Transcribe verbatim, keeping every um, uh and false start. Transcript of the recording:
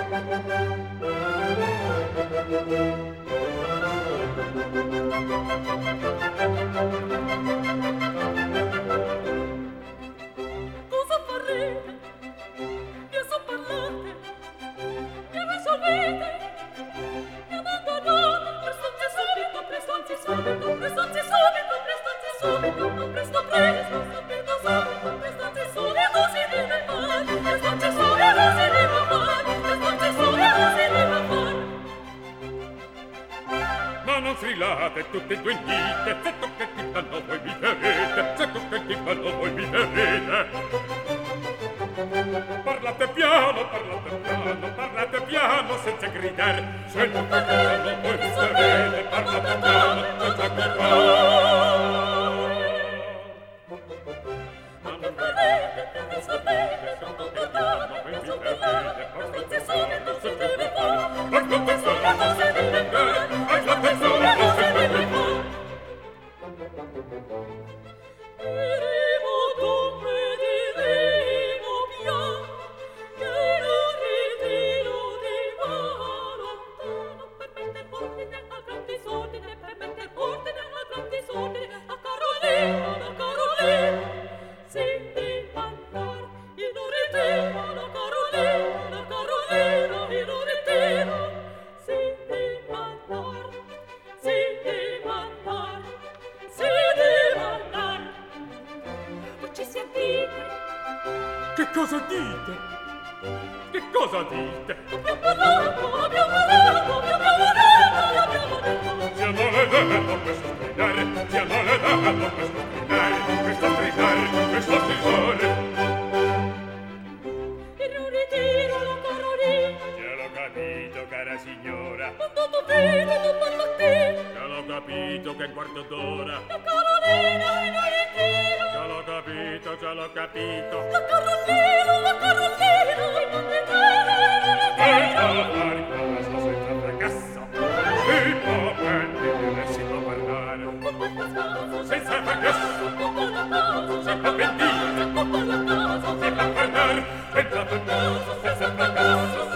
Cosa farete? Mi assoppallate? Mi risolvete? Mi abbandonate? Prestanzi subito, prestanzi subito, prestanzi subito, prestanzi subito, presto presto, subito subito, prestanzi subito si deve fare, prestanzi subito si deve fare, prestanzi subito si deve fare. Ma non strillate tutte e due dite, se tocca il timpano voi mi terrete, se tocca il timpano voi mi terrete. Parlate piano, parlate piano, parlate piano senza gridare, se tocca il timpano voi mi terrete, parlate piano senza gridare. Ma non farete, non sapete, sotto il timpano voi mi terrete, parlate subito si deve fare, parlate subito si deve fare, parlate subito si deve fare. Diremo dunque, diremo piano, che non ritiro di qua lontano, per metter ordine a gran disordine, per metter ordine a gran disordine, a Carolina, a Carolina, senti mandar in un ritiro, la Carolina, la Carolina, in un ritiro, senti mandar, senti mandar, senti mandar. Voi ci sentite? Che cosa dite? Che cosa dite? Abbiamo parlato, abbiamo parlato, abbiamo parlato, abbiamo detto. Sia maledetto questo stridare, sia maledetto questo stridare, questo stridare, questo stridare. In un ritiro la Carolina. Già l'ho capito, cara signora. Quando tu vedi, tu parlatino. Già l'ho capito che è un quarto d'ora. La Carolina in un ritiro. Già l'ho capito, già l'ho capito. La Carolina, la Carolina in un ritiro, in un ritiro. E questo senza fracasso. E poi si può parlare. Senza fracasso. Si può pentire. Si può parlare. Senza fracasso, senza fracasso.